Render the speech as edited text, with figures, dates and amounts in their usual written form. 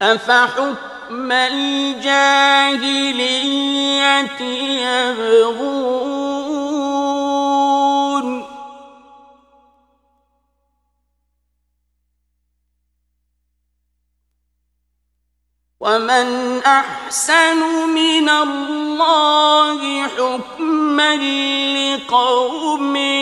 أفحكم الجاهلية يبغون ومن أحسن من الله حكما لقوم